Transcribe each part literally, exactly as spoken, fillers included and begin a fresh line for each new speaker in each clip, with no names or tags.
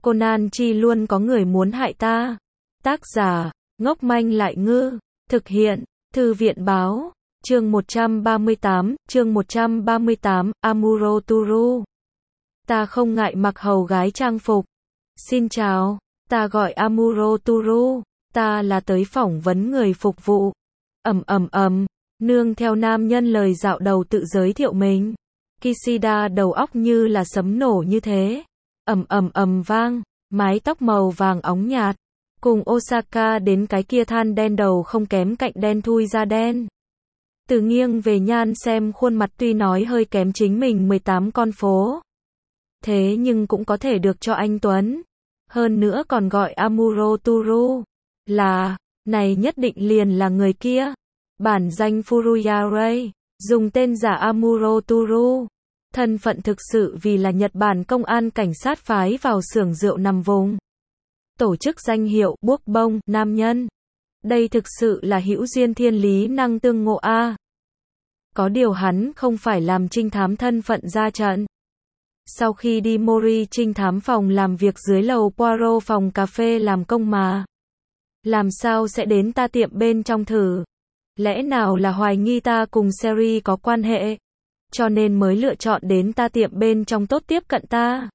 Conan chi luôn có người muốn hại ta. Tác giả, ngốc manh lại ngư. Thực hiện, Thư viện báo. Chương một trăm ba mươi tám, chương một trăm ba mươi tám, Amuro Turu. Ta không ngại mặc hầu gái trang phục. Xin chào, ta gọi Amuro Turu, ta là tới phỏng vấn người phục vụ. Ầm ầm ầm, nương theo nam nhân lời dạo đầu tự giới thiệu mình. Kishida đầu óc như là sấm nổ như thế. Ầm ầm ầm vang, mái tóc màu vàng óng nhạt, cùng Osaka đến cái kia than đen đầu không kém cạnh đen thui da đen. Từ nghiêng về nhan xem khuôn mặt tuy nói hơi kém chính mình mười tám con phố. Thế nhưng cũng có thể được cho anh Tuấn. Hơn nữa còn gọi Amuro Turu. Là, này nhất định liền là người kia. Bản danh Furuya Rei, dùng tên giả Amuro Turu. Thân phận thực sự vì là Nhật Bản công an cảnh sát phái vào xưởng rượu nằm vùng. Tổ chức danh hiệu Buốc Bông, nam nhân. Đây thực sự là hữu duyên thiên lý năng tương ngộ a. Có điều hắn không phải làm trinh thám thân phận ra trận. Sau khi đi Mori trinh thám phòng làm việc dưới lầu Poirot phòng cà phê làm công mà. Làm sao sẽ đến ta tiệm bên trong thử? Lẽ nào là hoài nghi ta cùng Seri có quan hệ? Cho nên mới lựa chọn đến ta tiệm bên trong tốt tiếp cận ta.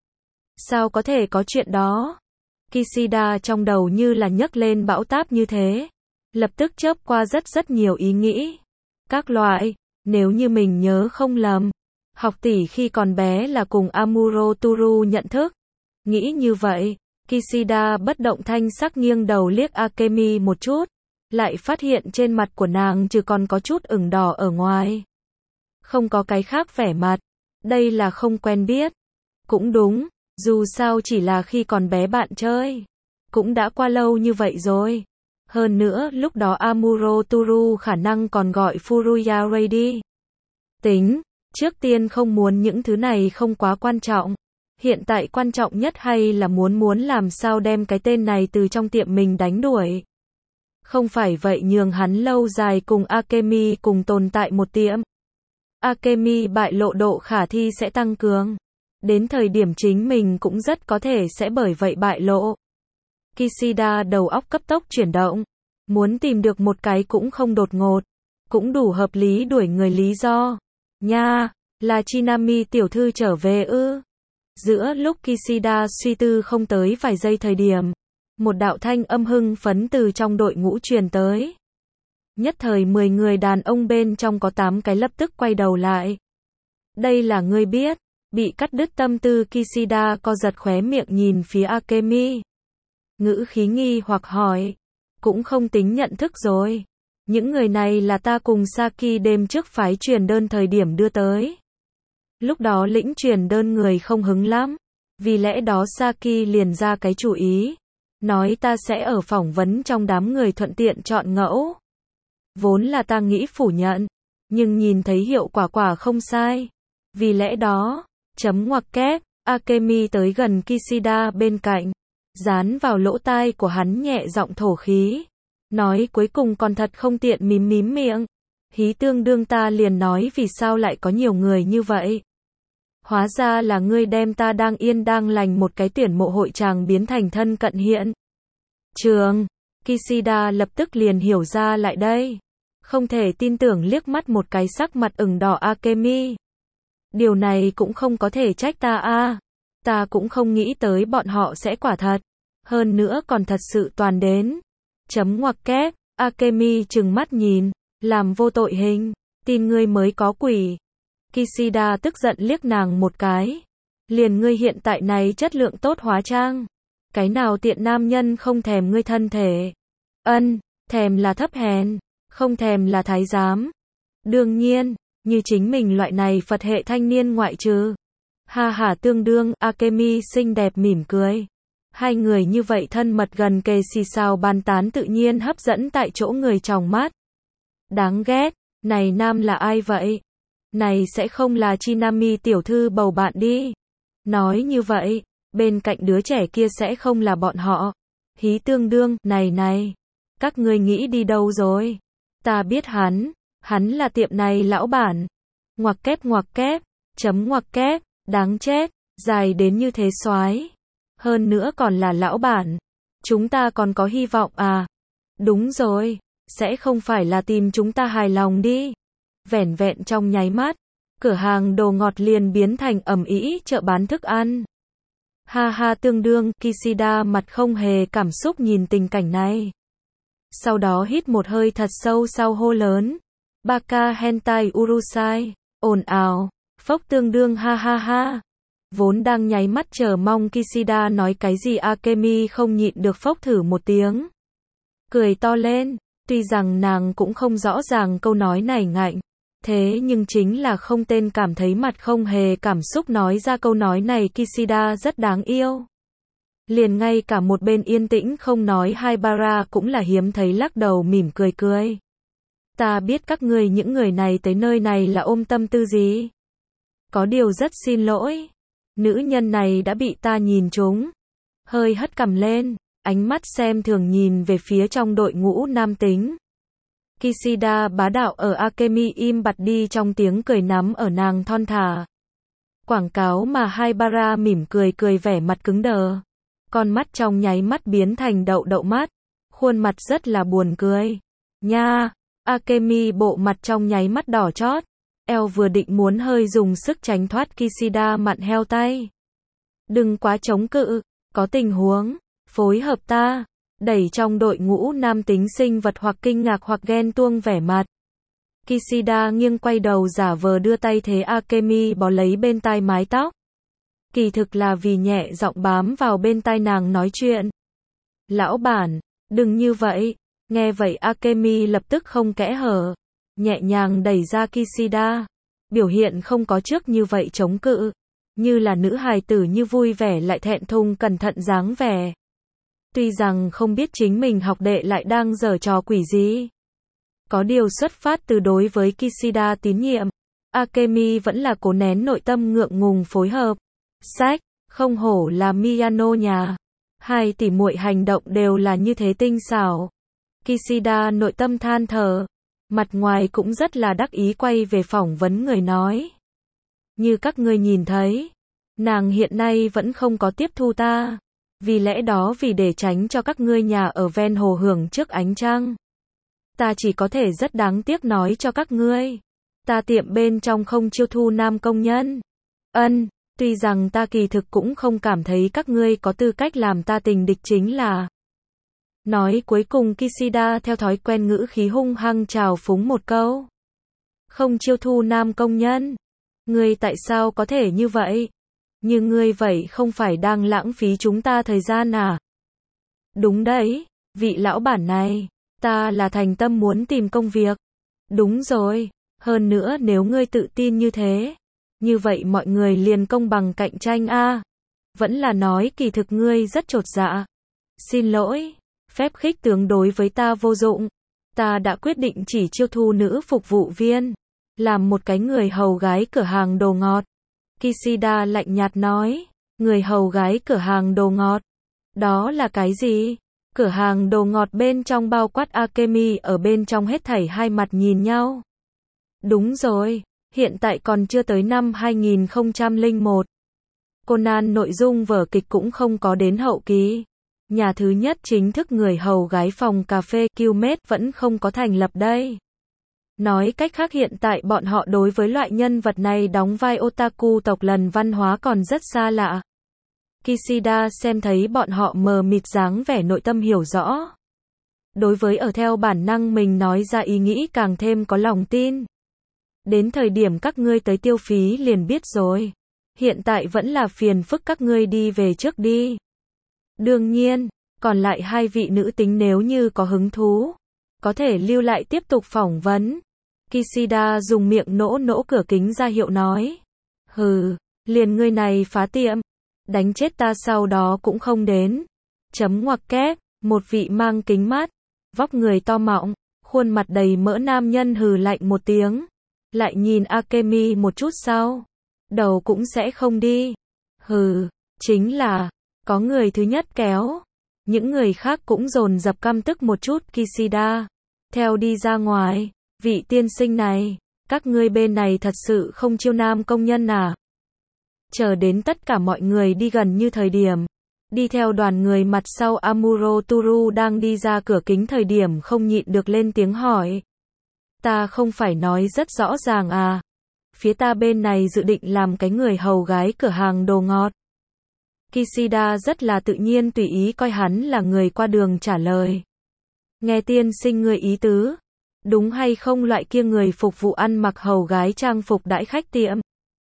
Sao có thể có chuyện đó? Kishida trong đầu như là nhấc lên bão táp như thế. Lập tức chớp qua rất rất nhiều ý nghĩ. Các loại, nếu như mình nhớ không lầm. Học tỷ khi còn bé là cùng Amuro Turu nhận thức. Nghĩ như vậy, Kishida bất động thanh sắc nghiêng đầu liếc Akemi một chút. Lại phát hiện trên mặt của nàng chỉ còn có chút ửng đỏ ở ngoài. Không có cái khác vẻ mặt. Đây là không quen biết. Cũng đúng, dù sao chỉ là khi còn bé bạn chơi. Cũng đã qua lâu như vậy rồi. Hơn nữa lúc đó Amuro Turu khả năng còn gọi Furuya Rei đi. Tính, trước tiên không muốn những thứ này không quá quan trọng. Hiện tại quan trọng nhất hay là muốn muốn làm sao đem cái tên này từ trong tiệm mình đánh đuổi. Không phải vậy nhường hắn lâu dài cùng Akemi cùng tồn tại một tiệm. Akemi bại lộ độ khả thi sẽ tăng cường. Đến thời điểm chính mình cũng rất có thể sẽ bởi vậy bại lộ. Kishida đầu óc cấp tốc chuyển động. Muốn tìm được một cái cũng không đột ngột. Cũng đủ hợp lý đuổi người lý do. Nha, là Chinami tiểu thư trở về ư. Giữa lúc Kishida suy tư không tới vài giây thời điểm. Một đạo thanh âm hưng phấn từ trong đội ngũ truyền tới. Nhất thời mười người đàn ông bên trong có tám cái lập tức quay đầu lại. Đây là ngươi biết. Bị cắt đứt tâm tư Kishida co giật khóe miệng nhìn phía Akemi. Ngữ khí nghi hoặc hỏi. Cũng không tính nhận thức rồi. Những người này là ta cùng Saki đêm trước phái truyền đơn thời điểm đưa tới. Lúc đó lĩnh truyền đơn người không hứng lắm. Vì lẽ đó Saki liền ra cái chủ ý. Nói ta sẽ ở phỏng vấn trong đám người thuận tiện chọn ngẫu. Vốn là ta nghĩ phủ nhận. Nhưng nhìn thấy hiệu quả quả không sai. Vì lẽ đó, chấm ngoặc kép, Akemi tới gần Kishida bên cạnh. Dán vào lỗ tai của hắn nhẹ giọng thổ khí. Nói cuối cùng còn thật không tiện mím mím miệng. Hí tương đương ta liền nói vì sao lại có nhiều người như vậy. Hóa ra là ngươi đem ta đang yên đang lành một cái tuyển mộ hội chàng biến thành thân cận hiện. Trường, Kishida lập tức liền hiểu ra lại đây. Không thể tin tưởng liếc mắt một cái sắc mặt ửng đỏ Akemi. Điều này cũng không có thể trách ta a. Ta cũng không nghĩ tới bọn họ sẽ quả thật. Hơn nữa còn thật sự toàn đến. Chấm ngoặc kép, Akemi trừng mắt nhìn, làm vô tội hình, tin ngươi mới có quỷ. Kishida tức giận liếc nàng một cái. Liền ngươi hiện tại này chất lượng tốt hóa trang. Cái nào tiện nam nhân không thèm ngươi thân thể. Ân, thèm là thấp hèn, không thèm là thái giám. Đương nhiên, như chính mình loại này Phật hệ thanh niên ngoại trừ. Ha ha tương đương, Akemi xinh đẹp mỉm cười. Hai người như vậy thân mật gần kề xì xào bàn tán tự nhiên hấp dẫn tại chỗ người trong mắt. Đáng ghét, này nam là ai vậy? Này sẽ không là Chinami tiểu thư bầu bạn đi. Nói như vậy, bên cạnh đứa trẻ kia sẽ không là bọn họ. Hí tương đương, này này. Các ngươi nghĩ đi đâu rồi? Ta biết hắn, hắn là tiệm này lão bản. Ngoặc kép ngoặc kép, chấm ngoặc kép, đáng chết, dài đến như thế soái. Hơn nữa còn là lão bản. Chúng ta còn có hy vọng à? Đúng rồi, sẽ không phải là tìm chúng ta hài lòng đi. Vẻn vẹn trong nháy mắt, cửa hàng đồ ngọt liền biến thành ầm ĩ chợ bán thức ăn. Ha ha tương đương, Kishida mặt không hề cảm xúc nhìn tình cảnh này. Sau đó hít một hơi thật sâu sau hô lớn. Baka hentai urusai, ồn ào, phốc tương đương ha ha ha. Vốn đang nháy mắt chờ mong Kishida nói cái gì Akemi không nhịn được phốc thử một tiếng. Cười to lên, tuy rằng nàng cũng không rõ ràng câu nói này ngạnh. Thế nhưng chính là không tên cảm thấy mặt không hề cảm xúc nói ra câu nói này Kishida rất đáng yêu. Liền ngay cả một bên yên tĩnh không nói Haibara cũng là hiếm thấy lắc đầu mỉm cười cười. Ta biết các ngươi những người này tới nơi này là ôm tâm tư gì. Có điều rất xin lỗi. Nữ nhân này đã bị ta nhìn trúng. Hơi hất cằm lên, ánh mắt xem thường nhìn về phía trong đội ngũ nam tính. Kishida bá đạo ở Akemi im bặt đi trong tiếng cười nắm ở nàng thon thả. Quảng cáo mà Haibara mỉm cười cười vẻ mặt cứng đờ. Con mắt trong nháy mắt biến thành đậu đậu mắt. Khuôn mặt rất là buồn cười. Nha, Akemi bộ mặt trong nháy mắt đỏ chót. Eo vừa định muốn hơi dùng sức tránh thoát Kishida mặn heo tay. Đừng quá chống cự, có tình huống, phối hợp ta. Đẩy trong đội ngũ nam tính sinh vật hoặc kinh ngạc hoặc ghen tuông vẻ mặt. Kishida nghiêng quay đầu giả vờ đưa tay thế Akemi bó lấy bên tai mái tóc. Kỳ thực là vì nhẹ giọng bám vào bên tai nàng nói chuyện. Lão bản, đừng như vậy. Nghe vậy Akemi lập tức không kẽ hở. Nhẹ nhàng đẩy ra Kishida. Biểu hiện không có trước như vậy chống cự. Như là nữ hài tử như vui vẻ lại thẹn thùng cẩn thận dáng vẻ. Tuy rằng không biết chính mình học đệ lại đang giở trò quỷ gì. Có điều xuất phát từ đối với Kishida tín nhiệm. Akemi vẫn là cố nén nội tâm ngượng ngùng phối hợp. Sách, không hổ là Miyano nhà. Hai tỷ muội hành động đều là như thế tinh xảo. Kishida nội tâm than thở. Mặt ngoài cũng rất là đắc ý quay về phỏng vấn người nói. Như các ngươi nhìn thấy, nàng hiện nay vẫn không có tiếp thu ta. Vì lẽ đó vì để tránh cho các ngươi nhà ở ven hồ hưởng trước ánh trăng. Ta chỉ có thể rất đáng tiếc nói cho các ngươi. Ta tiệm bên trong không chiêu thu nam công nhân. Ân, tuy rằng ta kỳ thực cũng không cảm thấy các ngươi có tư cách làm ta tình địch chính là. Nói cuối cùng Kishida theo thói quen ngữ khí hung hăng trào phúng một câu. Không chiêu thu nam công nhân. Ngươi tại sao có thể như vậy? Như ngươi vậy không phải đang lãng phí chúng ta thời gian à? Đúng đấy, vị lão bản này, ta là thành tâm muốn tìm công việc. Đúng rồi, hơn nữa nếu ngươi tự tin như thế, như vậy mọi người liền công bằng cạnh tranh a. Vẫn là nói kỳ thực ngươi rất chột dạ. Xin lỗi, phép khích tướng đối với ta vô dụng. Ta đã quyết định chỉ chiêu thu nữ phục vụ viên, làm một cái người hầu gái cửa hàng đồ ngọt. Kishida lạnh nhạt nói, người hầu gái cửa hàng đồ ngọt. Đó là cái gì? Cửa hàng đồ ngọt bên trong bao quát Akemi ở bên trong hết thảy hai mặt nhìn nhau. Đúng rồi, hiện tại còn chưa tới năm hai nghìn không trăm lẻ một. Conan nội dung vở kịch cũng không có đến hậu kỳ. Nhà thứ nhất chính thức người hầu gái phòng cà phê Qmate vẫn không có thành lập đây. Nói cách khác hiện tại bọn họ đối với loại nhân vật này đóng vai otaku tộc lần văn hóa còn rất xa lạ. Kishida xem thấy bọn họ mờ mịt dáng vẻ nội tâm hiểu rõ. Đối với ở theo bản năng mình nói ra ý nghĩ càng thêm có lòng tin. Đến thời điểm các ngươi tới tiêu phí liền biết rồi. Hiện tại vẫn là phiền phức các ngươi đi về trước đi. Đương nhiên, còn lại hai vị nữ tính nếu như có hứng thú, có thể lưu lại tiếp tục phỏng vấn. Kishida dùng miệng nỗ nỗ cửa kính ra hiệu nói. Hừ, liền ngươi này phá tiệm. Đánh chết ta sau đó cũng không đến. Chấm ngoặc kép, một vị mang kính mát, vóc người to mọng, khuôn mặt đầy mỡ nam nhân hừ lạnh một tiếng. Lại nhìn Akemi một chút sau. Đầu cũng sẽ không đi. Hừ, chính là, có người thứ nhất kéo. Những người khác cũng dồn dập căm tức một chút Kishida. Theo đi ra ngoài, vị tiên sinh này, các ngươi bên này thật sự không chiêu nam công nhân à? Chờ đến tất cả mọi người đi gần như thời điểm, Đi theo đoàn người mặt sau Amuro Turu đang đi ra cửa kính thời điểm không nhịn được lên tiếng hỏi. Ta không phải nói rất rõ ràng à? Phía ta bên này dự định làm cái người hầu gái cửa hàng đồ ngọt. Kishida rất là tự nhiên tùy ý coi hắn là người qua đường trả lời. Nghe tiên sinh người ý tứ. Đúng hay không loại kia người phục vụ ăn mặc hầu gái trang phục đãi khách tiệm?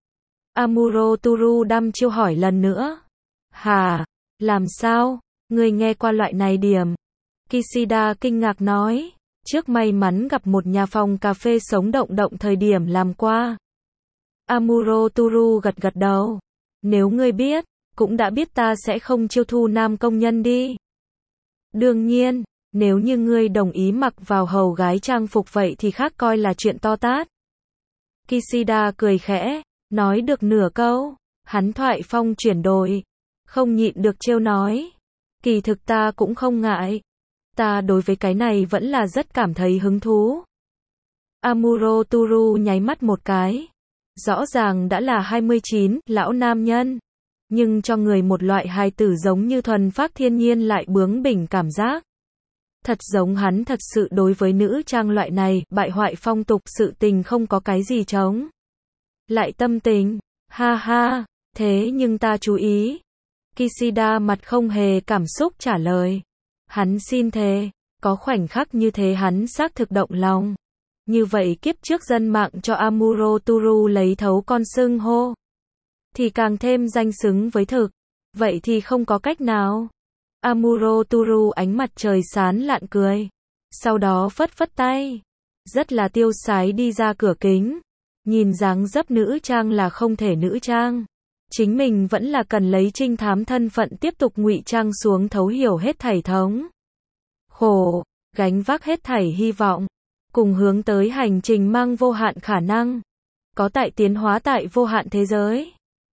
Amuro Turu đăm chiêu hỏi lần nữa. Hà, làm sao? Người nghe qua loại này điểm. Kishida kinh ngạc nói. Trước may mắn gặp một nhà phòng cà phê sống động động thời điểm làm qua. Amuro Turu gật gật đầu. Nếu ngươi biết, cũng đã biết ta sẽ không chiêu thu nam công nhân đi. Đương nhiên, nếu như ngươi đồng ý mặc vào hầu gái trang phục vậy thì khác coi là chuyện to tát. Kishida cười khẽ, nói được nửa câu, hắn thoại phong chuyển đổi, không nhịn được trêu nói. Kỳ thực ta cũng không ngại. Ta đối với cái này vẫn là rất cảm thấy hứng thú. Amuro Turu nháy mắt một cái. Rõ ràng đã là hai mươi chín, lão nam nhân. Nhưng cho người một loại hài tử giống như thuần phác thiên nhiên lại bướng bỉnh cảm giác. Thật giống hắn thật sự đối với nữ trang loại này, bại hoại phong tục sự tình không có cái gì chống. Lại tâm tình, ha ha, thế nhưng ta chú ý. Kishida mặt không hề cảm xúc trả lời. Hắn xin thề, có khoảnh khắc như thế hắn xác thực động lòng. Như vậy kiếp trước dân mạng cho Amuro Turu lấy thấu con xưng hô. Thì càng thêm danh xứng với thực. Vậy thì không có cách nào. Amuro Turu ánh mặt trời sán lạn cười. Sau đó phất phất tay. Rất là tiêu sái đi ra cửa kính. Nhìn dáng dấp nữ trang là không thể nữ trang. Chính mình vẫn là cần lấy trinh thám thân phận tiếp tục ngụy trang xuống thấu hiểu hết thảy thống. Khổ, gánh vác hết thảy hy vọng. Cùng hướng tới hành trình mang vô hạn khả năng. Có tại tiến hóa tại vô hạn thế giới.